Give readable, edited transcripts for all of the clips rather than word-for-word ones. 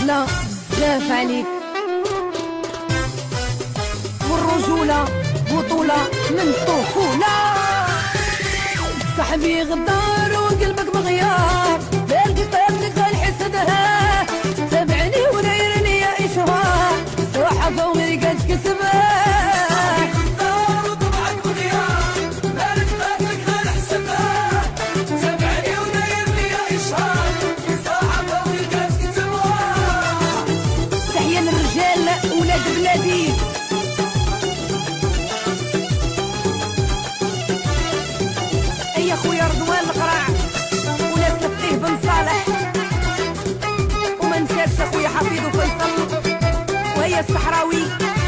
عزلة بزاف عليك، والرجولة بطولة من الطفولة. صاحبي غدار وقلبك مغيار، بالك طيبتك غنحسدها، تابعني ودايرني يا إشهار، صحافة وغير كتكسبها. ولاد بلادي اي خويا رضوان القراع وناس لفقيه بن صالح، وما نساش اخويا حفيظ وفيصل وهي الصحراوي.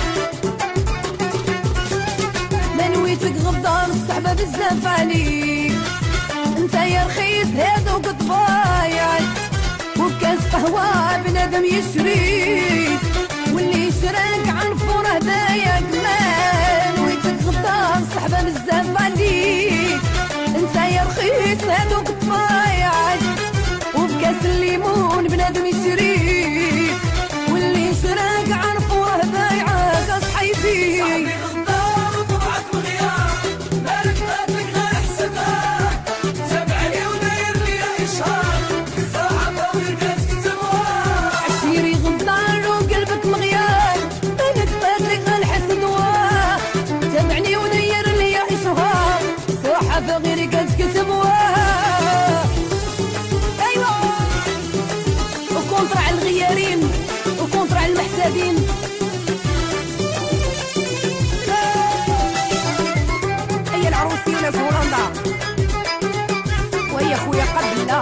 ما نويتك غدار الصحبه بزاف عليك، انت يا رخيص هادوك طبايع، وبكاس قهوه بنادم يشريك، واللي شراك عنفور هدايا كمان. ويتك غدار صحبه بزاف عليك، انت يا رخيص هادوك طبايعك، وبكاس الليمون بنادم يشريك، واللي شراك عنفور هدايعك اصحيبي. غير كتكتبوها ايوا، وكونتر على الغيارين وكونتر على المحسادين. هي العروسي وناس هولندا وهي خويا قبله.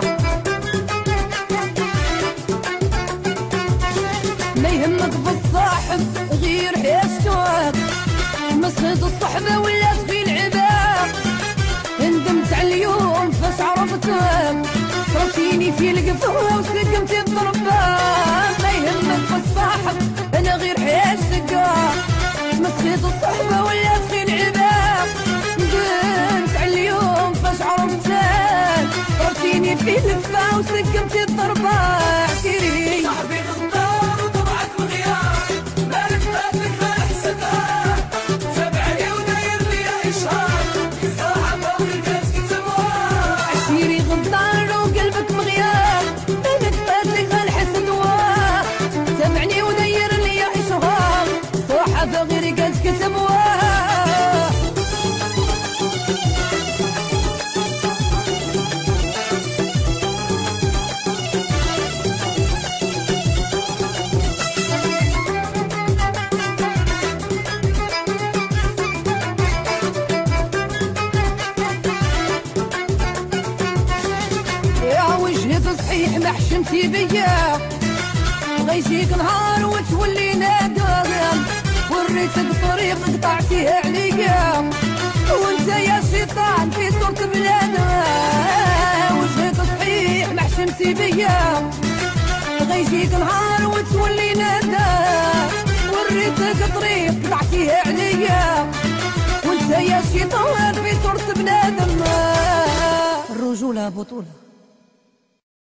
ما يهمك بالصاحب غير حيشتك، مسخيط الصحبه ولات في العباد. ندمت على اليوم فاش عرفتك، رمتيني في القفوة وسقمتي الضربة. ما يهمك بالصاحب انا غير حياتك، مسخيط الصحبة ولات خين عباد. ندمت على اليوم فاش عرفتك، رمتيني في القفوة وسقمتي الضربة. عسيري صاحبي غدار وطبعك مغيار، مالك فاتك ما نحسدها، تابعني وداير لي يا إشهار، وقلبك مغيار، بينك فاتلك هالحسد واه، تابعني ودير لي يا إشهار، صحافة غير كتكتب واه. صحيح ما حشمتي بيا، غيجيك نهار وتولي نادم، وريتك طريق قطعتيه عليا، وانت يا شيطان في صورة بلادم. وجهك صحيح ما حشمتي بيا، غيجيك نهار وتولي نادم، وريتك طريق قطعتيه عليا، وانت يا شيطان في صورة بنادم. الرجولة بطولة.